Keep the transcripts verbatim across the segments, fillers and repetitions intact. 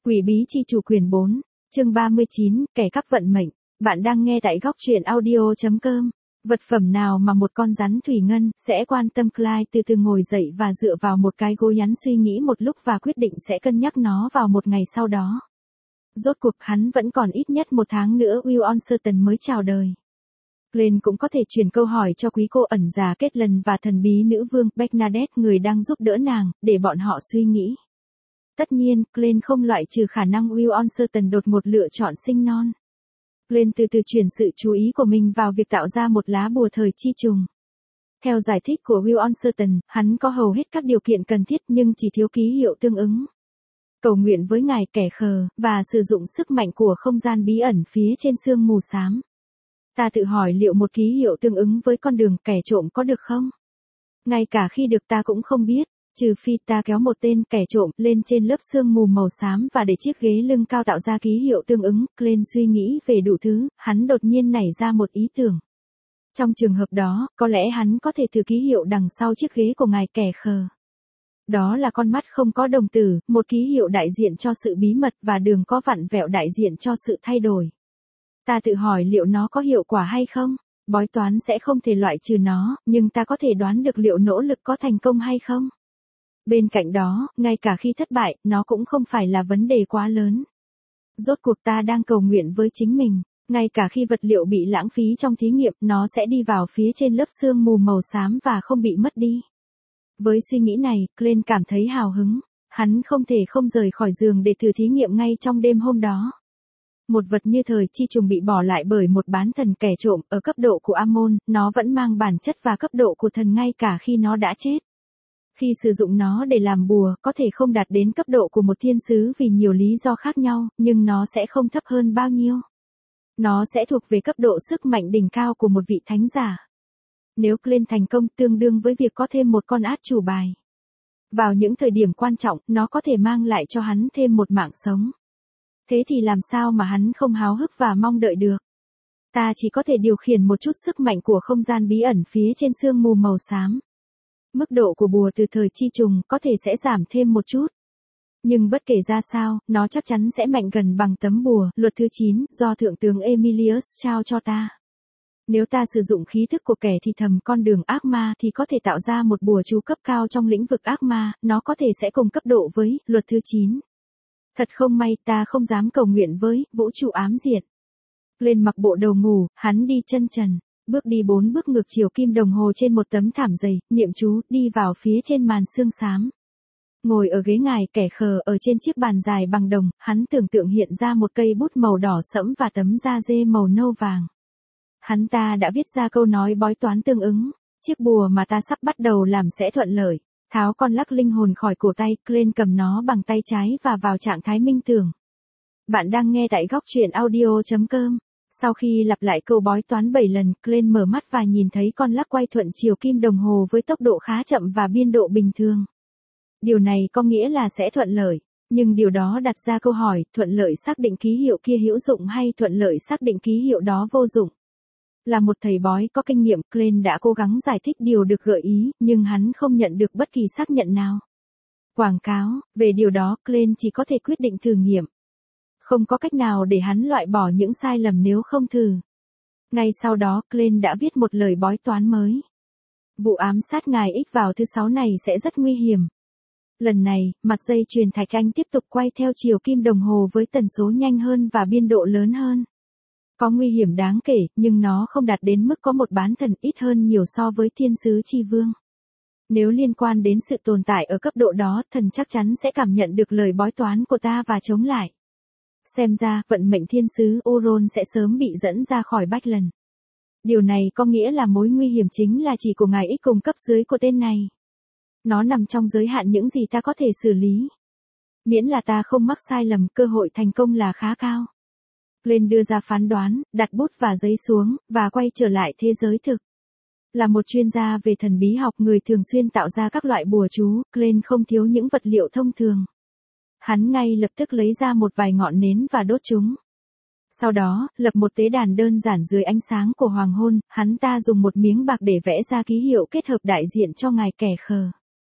Quỷ bí chi chủ quyền bốn, chương ba mươi chín, kẻ cắp vận mệnh. Bạn đang nghe tại góc truyện audio chấm com. Vật phẩm nào mà một con rắn thủy ngân sẽ quan tâm? Clyde từ từ ngồi dậy và dựa vào một cái gối nhắn suy nghĩ một lúc và quyết định sẽ cân nhắc nó vào một ngày sau đó. Rốt cuộc hắn vẫn còn ít nhất một tháng nữa Will Uncertain mới chào đời. Glenn cũng có thể chuyển câu hỏi cho quý cô ẩn già Caitlin và thần bí nữ vương Bernadette, người đang giúp đỡ nàng, để bọn họ suy nghĩ. Tất nhiên, Glenn không loại trừ khả năng Will Uncertain đột ngột lựa chọn sinh non. Glenn từ từ chuyển sự chú ý của mình vào việc tạo ra một lá bùa thời chi trùng. Theo giải thích của Will Uncertain, hắn có hầu hết các điều kiện cần thiết nhưng chỉ thiếu ký hiệu tương ứng. Cầu nguyện với ngài kẻ khờ, và sử dụng sức mạnh của không gian bí ẩn phía trên sương mù xám. Ta tự hỏi liệu một ký hiệu tương ứng với con đường kẻ trộm có được không? Ngay cả khi được ta cũng không biết. Trừ phi ta kéo một tên kẻ trộm lên trên lớp sương mù màu xám và để chiếc ghế lưng cao tạo ra ký hiệu tương ứng. Glenn suy nghĩ về đủ thứ, hắn đột nhiên nảy ra một ý tưởng. Trong trường hợp đó, có lẽ hắn có thể thử ký hiệu đằng sau chiếc ghế của ngài kẻ khờ. Đó là con mắt không có đồng tử, một ký hiệu đại diện cho sự bí mật và đường có vặn vẹo đại diện cho sự thay đổi. Ta tự hỏi liệu nó có hiệu quả hay không? Bói toán sẽ không thể loại trừ nó, nhưng ta có thể đoán được liệu nỗ lực có thành công hay không? Bên cạnh đó, ngay cả khi thất bại, nó cũng không phải là vấn đề quá lớn. Rốt cuộc ta đang cầu nguyện với chính mình, ngay cả khi vật liệu bị lãng phí trong thí nghiệm, nó sẽ đi vào phía trên lớp sương mù màu xám và không bị mất đi. Với suy nghĩ này, Glenn cảm thấy hào hứng, hắn không thể không rời khỏi giường để thử thí nghiệm ngay trong đêm hôm đó. Một vật như thời chi trùng bị bỏ lại bởi một bán thần kẻ trộm ở cấp độ của Amon, nó vẫn mang bản chất và cấp độ của thần ngay cả khi nó đã chết. Khi sử dụng nó để làm bùa, có thể không đạt đến cấp độ của một thiên sứ vì nhiều lý do khác nhau, nhưng nó sẽ không thấp hơn bao nhiêu. Nó sẽ thuộc về cấp độ sức mạnh đỉnh cao của một vị thánh giả. Nếu Glenn thành công, tương đương với việc có thêm một con át chủ bài. Vào những thời điểm quan trọng, nó có thể mang lại cho hắn thêm một mạng sống. Thế thì làm sao mà hắn không háo hức và mong đợi được? Ta chỉ có thể điều khiển một chút sức mạnh của không gian bí ẩn phía trên sương mù màu xám. Mức độ của bùa từ thời chi trùng có thể sẽ giảm thêm một chút. Nhưng bất kể ra sao, nó chắc chắn sẽ mạnh gần bằng tấm bùa, luật thứ chín, do Thượng tướng Emilius trao cho ta. Nếu ta sử dụng khí thức của kẻ thì thầm con đường ác ma thì có thể tạo ra một bùa chú cấp cao trong lĩnh vực ác ma, nó có thể sẽ cùng cấp độ với, luật thứ chín. Thật không may, ta không dám cầu nguyện với, vũ trụ ám diệt. Lên mặc bộ đồ ngủ, hắn đi chân trần. Bước đi bốn bước ngược chiều kim đồng hồ trên một tấm thảm dày, niệm chú, đi vào phía trên màn sương xám. Ngồi ở ghế ngài kẻ khờ ở trên chiếc bàn dài bằng đồng, hắn tưởng tượng hiện ra một cây bút màu đỏ sẫm và tấm da dê màu nâu vàng. Hắn ta đã viết ra câu nói bói toán tương ứng, chiếc bùa mà ta sắp bắt đầu làm sẽ thuận lợi. Tháo con lắc linh hồn khỏi cổ tay, Glenn cầm nó bằng tay trái và vào trạng thái minh tưởng. Bạn đang nghe tại góc truyện audio chấm com. Sau khi lặp lại câu bói toán bảy lần, Glenn mở mắt và nhìn thấy con lắc quay thuận chiều kim đồng hồ với tốc độ khá chậm và biên độ bình thường. Điều này có nghĩa là sẽ thuận lợi, nhưng điều đó đặt ra câu hỏi, thuận lợi xác định ký hiệu kia hữu dụng hay thuận lợi xác định ký hiệu đó vô dụng. Là một thầy bói có kinh nghiệm, Glenn đã cố gắng giải thích điều được gợi ý, nhưng hắn không nhận được bất kỳ xác nhận nào. Quảng cáo, về điều đó, Glenn chỉ có thể quyết định thử nghiệm. Không có cách nào để hắn loại bỏ những sai lầm nếu không thử. Ngay sau đó, Glenn đã viết một lời bói toán mới. Vụ ám sát ngài X vào thứ sáu này sẽ rất nguy hiểm. Lần này, mặt dây chuyền thạch anh tiếp tục quay theo chiều kim đồng hồ với tần số nhanh hơn và biên độ lớn hơn. Có nguy hiểm đáng kể, nhưng nó không đạt đến mức có một bán thần ít hơn nhiều so với thiên sứ chi vương. Nếu liên quan đến sự tồn tại ở cấp độ đó, thần chắc chắn sẽ cảm nhận được lời bói toán của ta và chống lại. Xem ra, vận mệnh thiên sứ Oron sẽ sớm bị dẫn ra khỏi Backlund. Điều này có nghĩa là mối nguy hiểm chính là chỉ của ngài X cùng cấp dưới của tên này. Nó nằm trong giới hạn những gì ta có thể xử lý. Miễn là ta không mắc sai lầm, cơ hội thành công là khá cao. Glenn đưa ra phán đoán, đặt bút và giấy xuống, và quay trở lại thế giới thực. Là một chuyên gia về thần bí học, người thường xuyên tạo ra các loại bùa chú, Glenn không thiếu những vật liệu thông thường. Hắn ngay lập tức lấy ra một vài ngọn nến và đốt chúng. Sau đó, lập một tế đàn đơn giản dưới ánh sáng của hoàng hôn, hắn ta dùng một miếng bạc để vẽ ra ký hiệu kết hợp đại diện cho ngài kẻ khờ.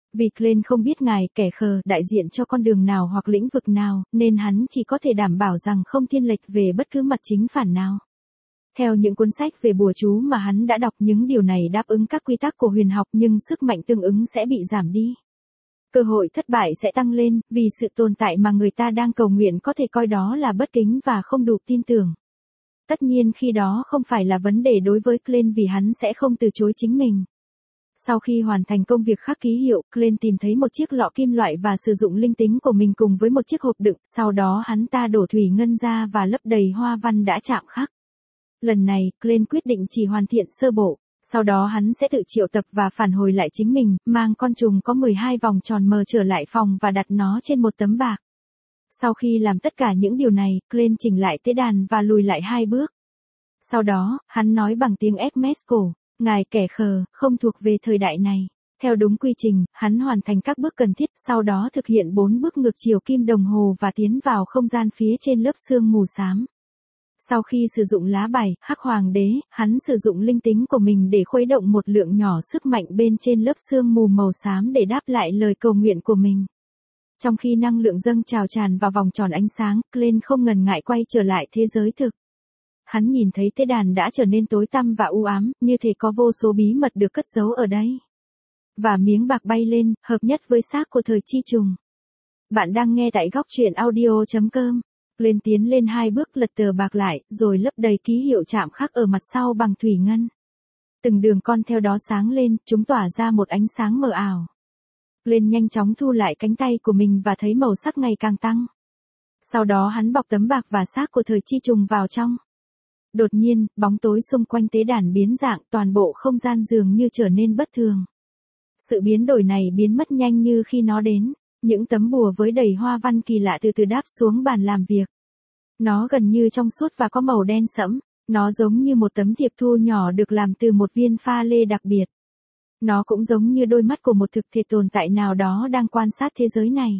Vì Glenn không biết ngài kẻ khờ đại diện cho con đường nào hoặc lĩnh vực nào, nên hắn chỉ có thể đảm bảo rằng không thiên lệch về bất cứ mặt chính phản nào. Theo những cuốn sách về bùa chú mà hắn đã đọc, những điều này đáp ứng các quy tắc của huyền học, nhưng sức mạnh tương ứng sẽ bị giảm đi. Cơ hội thất bại sẽ tăng lên, vì sự tồn tại mà người ta đang cầu nguyện có thể coi đó là bất kính và không đủ tin tưởng. Tất nhiên khi đó không phải là vấn đề đối với Glenn vì hắn sẽ không từ chối chính mình. Sau khi hoàn thành công việc khắc ký hiệu, Glenn tìm thấy một chiếc lọ kim loại và sử dụng linh tính của mình cùng với một chiếc hộp đựng, sau đó hắn ta đổ thủy ngân ra và lấp đầy hoa văn đã chạm khắc. Lần này, Glenn quyết định chỉ hoàn thiện sơ bộ, sau đó hắn sẽ tự triệu tập và phản hồi lại chính mình, mang con trùng có mười hai vòng tròn mờ trở lại phòng và đặt nó trên một tấm bạc. Sau khi làm tất cả những điều này, Glenn chỉnh lại tế đàn và lùi lại hai bước. Sau đó, hắn nói bằng tiếng Essex cổ, ngài kẻ khờ, không thuộc về thời đại này. Theo đúng quy trình, hắn hoàn thành các bước cần thiết, sau đó thực hiện bốn bước ngược chiều kim đồng hồ và tiến vào không gian phía trên lớp sương mù xám. Sau khi sử dụng lá bài, Hắc Hoàng đế, hắn sử dụng linh tính của mình để khuấy động một lượng nhỏ sức mạnh bên trên lớp sương mù màu xám để đáp lại lời cầu nguyện của mình. Trong khi năng lượng dâng trào tràn vào vòng tròn ánh sáng, Glenn không ngần ngại quay trở lại thế giới thực. Hắn nhìn thấy tế đàn đã trở nên tối tăm và u ám, như thể có vô số bí mật được cất giấu ở đây. Và miếng bạc bay lên, hợp nhất với xác của thời chi trùng. Bạn đang nghe tại góc truyện audio chấm com. Glenn tiến lên hai bước, lật tờ bạc lại, rồi lấp đầy ký hiệu chạm khắc ở mặt sau bằng thủy ngân. Từng đường con theo đó sáng lên, chúng tỏa ra một ánh sáng mờ ảo. Glenn nhanh chóng thu lại cánh tay của mình và thấy màu sắc ngày càng tăng. Sau đó hắn bọc tấm bạc và xác của thời chi trùng vào trong. Đột nhiên, bóng tối xung quanh tế đàn biến dạng, toàn bộ không gian dường như trở nên bất thường. Sự biến đổi này biến mất nhanh như khi nó đến. Những tấm bùa với đầy hoa văn kỳ lạ từ từ đáp xuống bàn làm việc. Nó gần như trong suốt và có màu đen sẫm. Nó giống như một tấm thiệp thu nhỏ được làm từ một viên pha lê đặc biệt. Nó cũng giống như đôi mắt của một thực thể tồn tại nào đó đang quan sát thế giới này.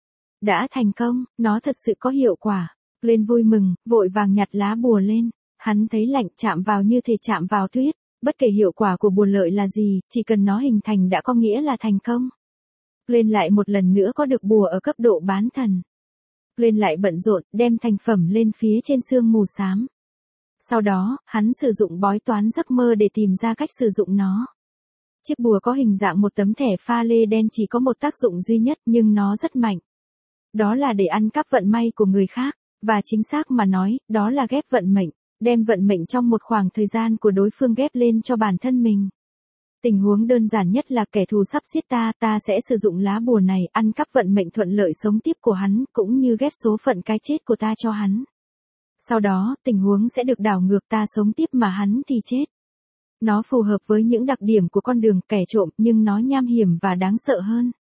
Đã thành công, nó thật sự có hiệu quả. Glenn vui mừng, vội vàng nhặt lá bùa lên. Hắn thấy lạnh, chạm vào như thể chạm vào tuyết. Bất kể hiệu quả của bùa lợi là gì, chỉ cần nó hình thành đã có nghĩa là thành công. Glenn lại một lần nữa có được bùa ở cấp độ bán thần. Glenn lại bận rộn, đem thành phẩm lên phía trên sương mù xám. Sau đó, hắn sử dụng bói toán giấc mơ để tìm ra cách sử dụng nó. Chiếc bùa có hình dạng một tấm thẻ pha lê đen chỉ có một tác dụng duy nhất nhưng nó rất mạnh. Đó là để ăn cắp vận may của người khác, và chính xác mà nói, đó là ghép vận mệnh, đem vận mệnh trong một khoảng thời gian của đối phương ghép lên cho bản thân mình. Tình huống đơn giản nhất là kẻ thù sắp giết ta, ta sẽ sử dụng lá bùa này ăn cắp vận mệnh thuận lợi sống tiếp của hắn, cũng như ghép số phận cái chết của ta cho hắn. Sau đó, tình huống sẽ được đảo ngược, ta sống tiếp mà hắn thì chết. Nó phù hợp với những đặc điểm của con đường kẻ trộm, nhưng nó nham hiểm và đáng sợ hơn.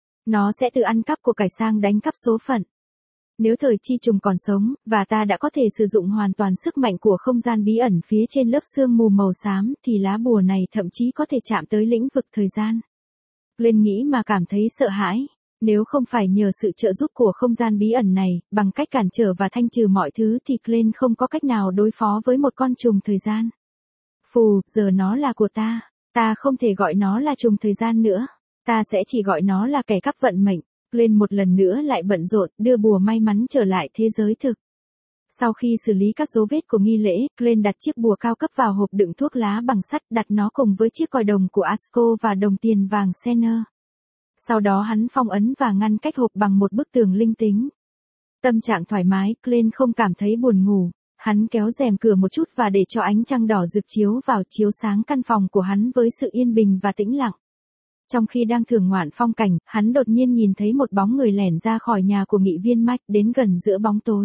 Nó sẽ từ ăn cắp của cải sang đánh cắp số phận. Nếu thời chi trùng còn sống, và ta đã có thể sử dụng hoàn toàn sức mạnh của không gian bí ẩn phía trên lớp sương mù màu xám, thì lá bùa này thậm chí có thể chạm tới lĩnh vực thời gian. Glenn nghĩ mà cảm thấy sợ hãi. Nếu không phải nhờ sự trợ giúp của không gian bí ẩn này, bằng cách cản trở và thanh trừ mọi thứ thì Glenn không có cách nào đối phó với một con trùng thời gian. Phù, giờ nó là của ta. Ta không thể gọi nó là trùng thời gian nữa. Ta sẽ chỉ gọi nó là kẻ cắp vận mệnh. Glenn một lần nữa lại bận rộn, đưa bùa may mắn trở lại thế giới thực. Sau khi xử lý các dấu vết của nghi lễ, Glenn đặt chiếc bùa cao cấp vào hộp đựng thuốc lá bằng sắt, đặt nó cùng với chiếc còi đồng của Asco và đồng tiền vàng Senner. Sau đó hắn phong ấn và ngăn cách hộp bằng một bức tường linh tính. Tâm trạng thoải mái, Glenn không cảm thấy buồn ngủ. Hắn kéo rèm cửa một chút và để cho ánh trăng đỏ rực chiếu vào, chiếu sáng căn phòng của hắn với sự yên bình và tĩnh lặng. Trong khi đang thưởng ngoạn phong cảnh, hắn đột nhiên nhìn thấy một bóng người lẻn ra khỏi nhà của nghị viên Mike, đến gần giữa bóng tối.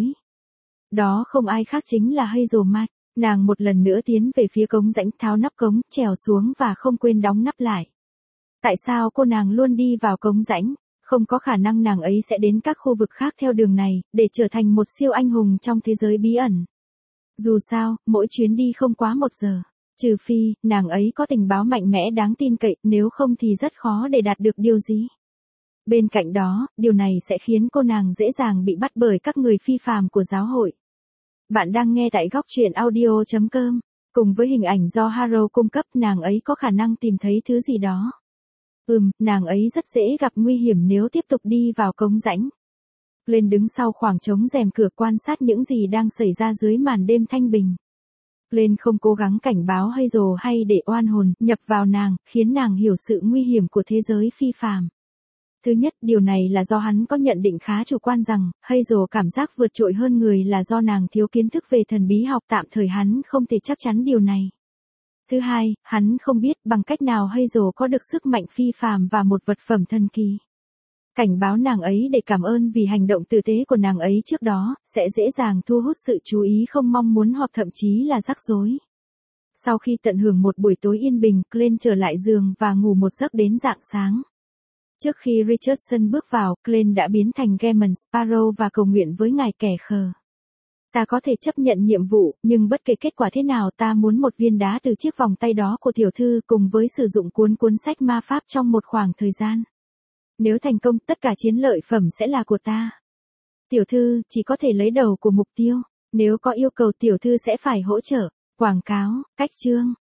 Đó không ai khác chính là Hazel Mike. Nàng một lần nữa tiến về phía cống rãnh, tháo nắp cống, trèo xuống và không quên đóng nắp lại. Tại sao cô nàng luôn đi vào cống rãnh? Không có khả năng nàng ấy sẽ đến các khu vực khác theo đường này, để trở thành một siêu anh hùng trong thế giới bí ẩn. Dù sao, mỗi chuyến đi không quá một giờ. Trừ phi, nàng ấy có tình báo mạnh mẽ đáng tin cậy, nếu không thì rất khó để đạt được điều gì. Bên cạnh đó, điều này sẽ khiến cô nàng dễ dàng bị bắt bởi các người phi phàm của giáo hội. Bạn đang nghe tại góc truyện audio chấm com. Cùng với hình ảnh do Harrow cung cấp, nàng ấy có khả năng tìm thấy thứ gì đó. Ừm, nàng ấy rất dễ gặp nguy hiểm nếu tiếp tục đi vào cống rãnh. Glenn đứng sau khoảng trống rèm cửa quan sát những gì đang xảy ra dưới màn đêm thanh bình. Glenn không cố gắng cảnh báo Hazel hay để oan hồn nhập vào nàng, khiến nàng hiểu sự nguy hiểm của thế giới phi phàm. Thứ nhất, điều này là do hắn có nhận định khá chủ quan rằng, Hazel cảm giác vượt trội hơn người là do nàng thiếu kiến thức về thần bí học, tạm thời hắn không thể chắc chắn điều này. Thứ hai, hắn không biết bằng cách nào Hazel có được sức mạnh phi phàm và một vật phẩm thần kỳ. Cảnh báo nàng ấy để cảm ơn vì hành động tử tế của nàng ấy trước đó, sẽ dễ dàng thu hút sự chú ý không mong muốn hoặc thậm chí là rắc rối. Sau khi tận hưởng một buổi tối yên bình, Glenn trở lại giường và ngủ một giấc đến rạng sáng. Trước khi Richardson bước vào, Glenn đã biến thành Gaemon Sparrow và cầu nguyện với ngài kẻ khờ. Ta có thể chấp nhận nhiệm vụ, nhưng bất kể kết quả thế nào ta muốn một viên đá từ chiếc vòng tay đó của tiểu thư cùng với sử dụng cuốn cuốn sách ma pháp trong một khoảng thời gian. Nếu thành công, tất cả chiến lợi phẩm sẽ là của ta. Tiểu thư chỉ có thể lấy đầu của mục tiêu. Nếu có yêu cầu tiểu thư sẽ phải hỗ trợ. Quảng cáo, cách chương.